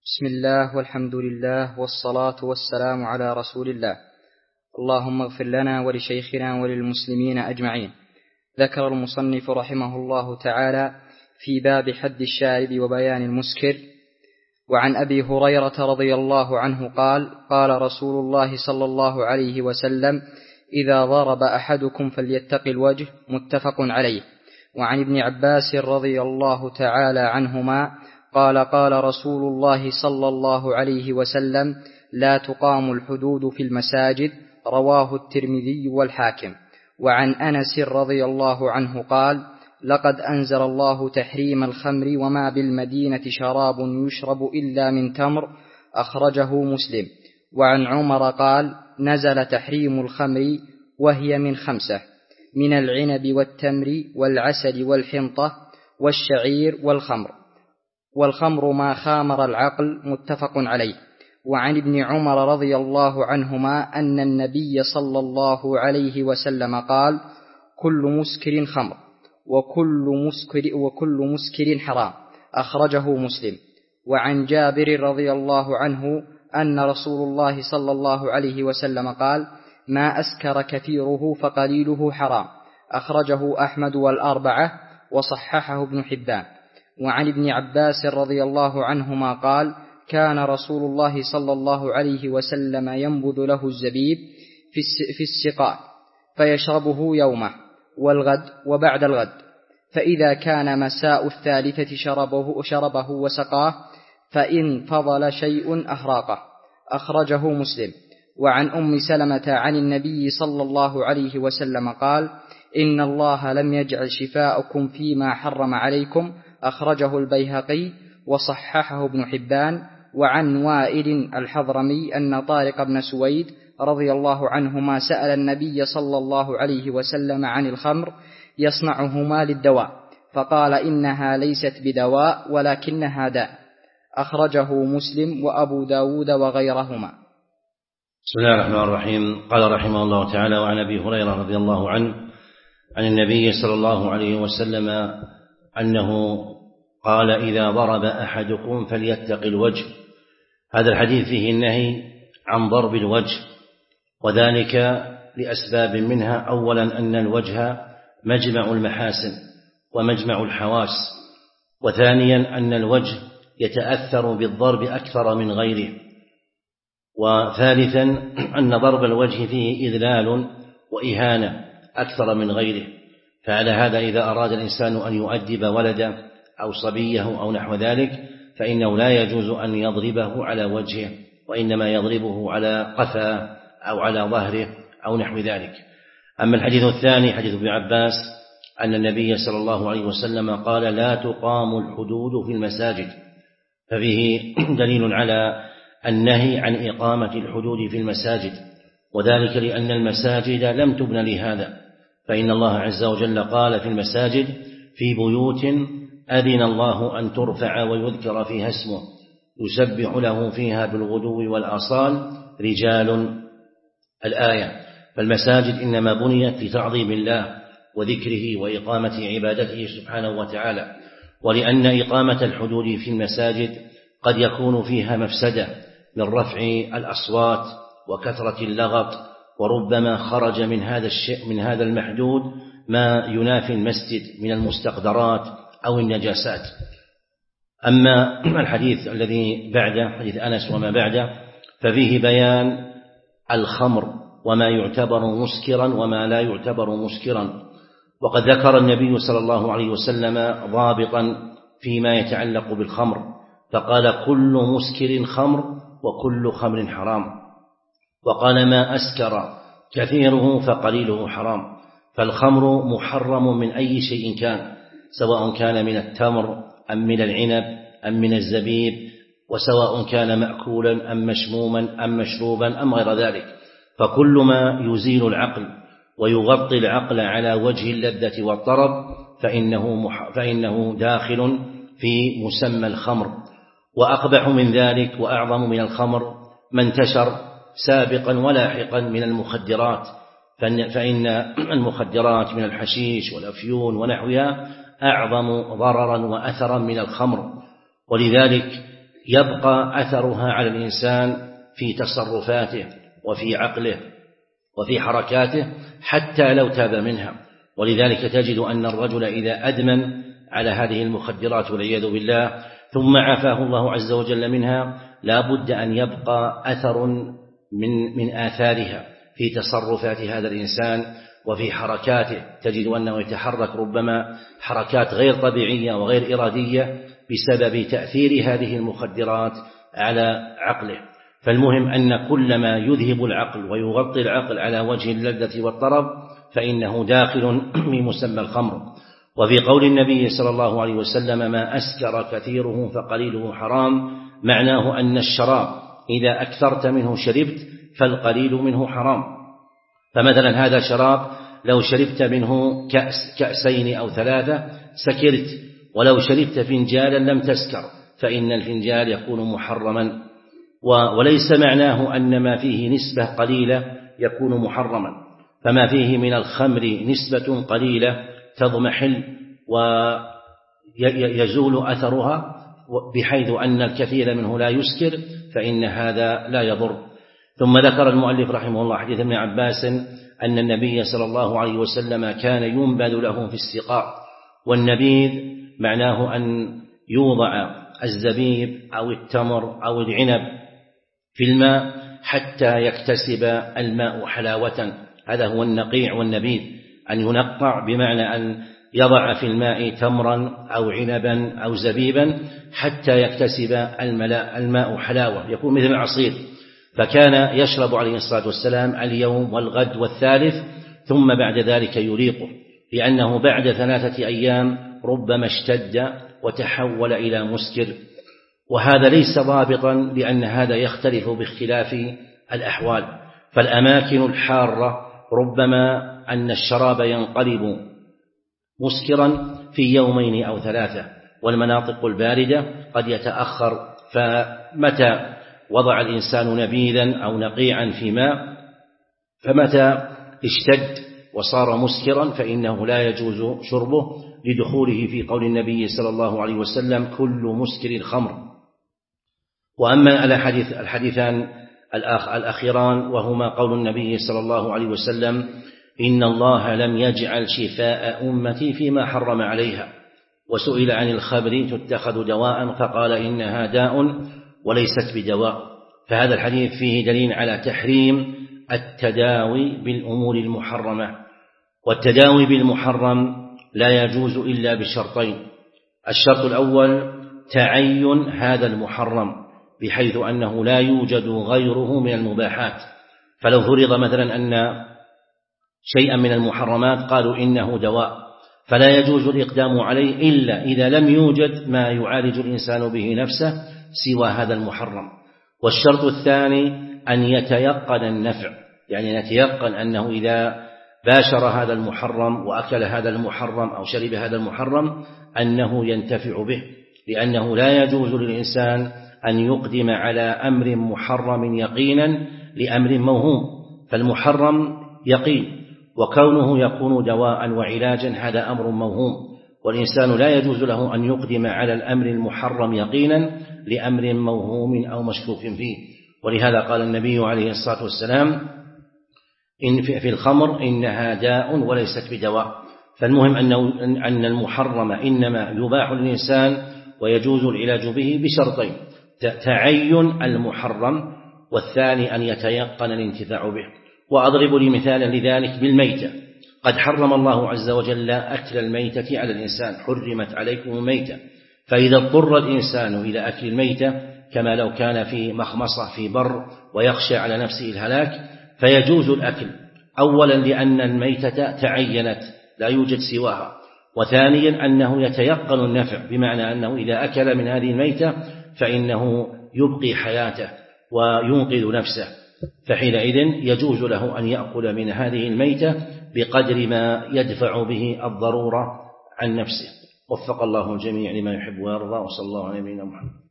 بسم الله والحمد لله والصلاة والسلام على رسول الله. اللهم اغفر لنا ولشيخنا وللمسلمين أجمعين. ذكر المصنف رحمه الله تعالى في باب حد الشارب وبيان المسكر. وعن أبي هريرة رضي الله عنه قال: قال رسول الله صلى الله عليه وسلم: إذا ضرب أحدكم فليتق الوجه. متفق عليه. وعن ابن عباس رضي الله تعالى عنهما قال: قال رسول الله صلى الله عليه وسلم: لا تقام الحدود في المساجد. رواه الترمذي والحاكم. وعن أنس رضي الله عنه قال: لقد أنزل الله تحريم الخمر وما بالمدينة شراب يشرب إلا من تمر. أخرجه مسلم. وعن عمر قال: نزل تحريم الخمر وهي من 5: من العنب والتمر والعسل والحنطة والشعير والخمر ما خامر العقل. متفق عليه. وعن ابن عمر رضي الله عنهما أن النبي صلى الله عليه وسلم قال: كل مسكر خمر وكل مسكر حرام. أخرجه مسلم. وعن جابر رضي الله عنه أن رسول الله صلى الله عليه وسلم قال: ما أسكر كثيره فقليله حرام. أخرجه أحمد والأربعة وصححه ابن حبان. وعن ابن عباس رضي الله عنهما قال: كان رسول الله صلى الله عليه وسلم ينبذ له الزبيب في السقاء فيشربه يومه والغد وبعد الغد، فإذا كان مساء الثالثة شربه وسقاه، فإن فضل شيء أهراقه. أخرجه مسلم. وعن أم سلمة عن النبي صلى الله عليه وسلم قال: إن الله لم يجعل شفاءكم فيما حرم عليكم. أخرجه البيهقي وصححه ابن حبان. وعن وائل الحضرمي أن طارق بن سويد رضي الله عنهما سأل النبي صلى الله عليه وسلم عن الخمر يصنعهما للدواء، فقال: إنها ليست بدواء ولكنها داء. أخرجه مسلم وأبو داود وغيرهما. بسم الله الرحمن الرحيم. قال رحمه الله تعالى: وعن أبي هريرة رضي الله عنه عن النبي صلى الله عليه وسلم أنه قال: إذا ضرب أحدكم فليتق الوجه. هذا الحديث فيه النهي عن ضرب الوجه، وذلك لأسباب منها: أولا أن الوجه مجمع المحاسن ومجمع الحواس، وثانيا أن الوجه يتأثر بالضرب أكثر من غيره، وثالثا أن ضرب الوجه فيه إذلال وإهانة أكثر من غيره. فعلى هذا إذا أراد الإنسان أن يؤدب ولده أو صبيه أو نحو ذلك فإنه لا يجوز أن يضربه على وجهه، وإنما يضربه على قفاه أو على ظهره أو نحو ذلك. أما الحديث الثاني حديث ابن عباس أن النبي صلى الله عليه وسلم قال: لا تقام الحدود في المساجد، ففيه دليل على النهي عن إقامة الحدود في المساجد، وذلك لأن المساجد لم تبن لهذا، فإن الله عز وجل قال في المساجد: في بيوت أذن الله أن ترفع ويذكر فيها اسمه يسبح له فيها بالغدو والآصال رجال. الآية. فالمساجد إنما بنيت لتعظيم الله وذكره وإقامة عبادته سبحانه وتعالى، ولأن إقامة الحدود في المساجد قد يكون فيها مفسدة من رفع الأصوات وكثرة اللغط، وربما خرج من هذا المحدود ما ينافي المسجد من المستقدرات أو النجاسات. أما الحديث الذي بعده حديث أنس وما بعده ففيه بيان الخمر وما يعتبر مسكرا وما لا يعتبر مسكرا، وقد ذكر النبي صلى الله عليه وسلم ضابطا فيما يتعلق بالخمر، فقال: كل مسكر خمر وكل خمر حرام، وقال: ما أسكر كثيره فقليله حرام. فالخمر محرم من أي شيء كان، سواء كان من التمر أم من العنب أم من الزبيب، وسواء كان مأكولا أم مشموما أم مشروبا أم غير ذلك، فكل ما يزيل العقل ويغطي العقل على وجه اللذة والطرب فإنه داخل في مسمى الخمر. وأقبح من ذلك وأعظم من الخمر ما انتشر سابقا ولاحقا من المخدرات، فإن المخدرات من الحشيش والأفيون ونحوها أعظم ضررا وأثرا من الخمر، ولذلك يبقى أثرها على الإنسان في تصرفاته وفي عقله وفي حركاته حتى لو تاب منها. ولذلك تجد أن الرجل إذا أدمن على هذه المخدرات والعياذ بالله ثم عافاه الله عز وجل منها لا بد أن يبقى أثر من آثارها في تصرفات هذا الإنسان وفي حركاته. تجد أنه يتحرك ربما حركات غير طبيعية وغير إرادية بسبب تأثير هذه المخدرات على عقله. فالمهم أن كل ما يذهب العقل ويغطي العقل على وجه اللذة والطرب فإنه داخل في مسمى الخمر. وفي قول النبي صلى الله عليه وسلم ما أسكر كثيره فقليله حرام، معناه أن الشراب إذا أكثرت منه شربت فالقليل منه حرام. فمثلا هذا شراب لو شربت منه كأسين أو 3 سكرت، ولو شربت فنجالا لم تسكر، فإن الفنجال يكون محرما. وليس معناه أن ما فيه نسبة قليلة يكون محرما، فما فيه من الخمر نسبة قليلة تضمحل ويزول أثرها بحيث أن الكثير منه لا يسكر، فإن هذا لا يضر. ثم ذكر المؤلف رحمه الله حديث ابن عباس أن النبي صلى الله عليه وسلم كان ينبذ له في السقاء. والنبيذ معناه أن يوضع الزبيب أو التمر أو العنب في الماء حتى يكتسب الماء حلاوة، هذا هو النقيع والنبيذ، أن ينقع بمعنى أن يضع في الماء تمرا أو عنبا أو زبيبا حتى يكتسب الماء حلاوة، يكون مثل العصير. فكان يشرب عليه الصلاة والسلام اليوم والغد والثالث ثم بعد ذلك يريقه، لأنه بعد 3 أيام ربما اشتد وتحول إلى مسكر. وهذا ليس ضابطا لأن هذا يختلف باختلاف الأحوال. فالأماكن الحارة ربما أن الشراب ينقلب مسكرا في 2 أو 3، والمناطق الباردة قد يتأخر. فمتى وضع الإنسان نبيذا أو نقيعا في ماء فمتى اشتد وصار مسكرا فإنه لا يجوز شربه لدخوله في قول النبي صلى الله عليه وسلم كل مسكر خمر. وأما الحديثان الأخيران وهما قول النبي صلى الله عليه وسلم إن الله لم يجعل شفاء أمتي فيما حرم عليها، وسئل عن الخمر تتخذ دواء فقال إنها داء وليست بدواء. فهذا الحديث فيه دليل على تحريم التداوي بالأمور المحرمة. والتداوي بالمحرم لا يجوز إلا بشرطين: الشرط الأول تعين هذا المحرم بحيث أنه لا يوجد غيره من المباحات. فلو فرض مثلا أن شيئا من المحرمات قالوا إنه دواء فلا يجوز الإقدام عليه إلا إذا لم يوجد ما يعالج الإنسان به نفسه سوى هذا المحرم. والشرط الثاني أن يتيقن النفع، يعني نتيقن أنه إذا باشر هذا المحرم وأكل هذا المحرم أو شرب هذا المحرم أنه ينتفع به، لأنه لا يجوز للإنسان أن يقدم على أمر محرم يقينا لأمر موهوم. فالمحرم يقين، وكونه يكون دواء وعلاجا هذا أمر موهوم، والإنسان لا يجوز له أن يقدم على الأمر المحرم يقينا لأمر موهوم أو مشكوك فيه. ولهذا قال النبي عليه الصلاة والسلام إن في الخمر إنها داء وليست بدواء. فالمهم أن المحرم إنما يباح للإنسان ويجوز العلاج به بشرطين: تعين المحرم، والثاني أن يتيقن الانتفاع به. وأضرب لي مثالا لذلك بالميتة. قد حرم الله عز وجل أكل الميتة على الإنسان، حرمت عليكم الميتة. فإذا اضطر الإنسان إلى أكل الميتة كما لو كان في مخمصة في بر ويخشى على نفسه الهلاك فيجوز الأكل، أولا لأن الميتة تعينت لا يوجد سواها، وثانيا أنه يتيقن النفع بمعنى أنه إذا أكل من هذه الميتة فإنه يبقي حياته وينقذ نفسه، فحينئذ يجوز له أن يأكل من هذه الميتة بقدر ما يدفع به الضرورة عن نفسه. وفق الله الجميع لما يحب ويرضى، وصلى الله على نبينا محمد.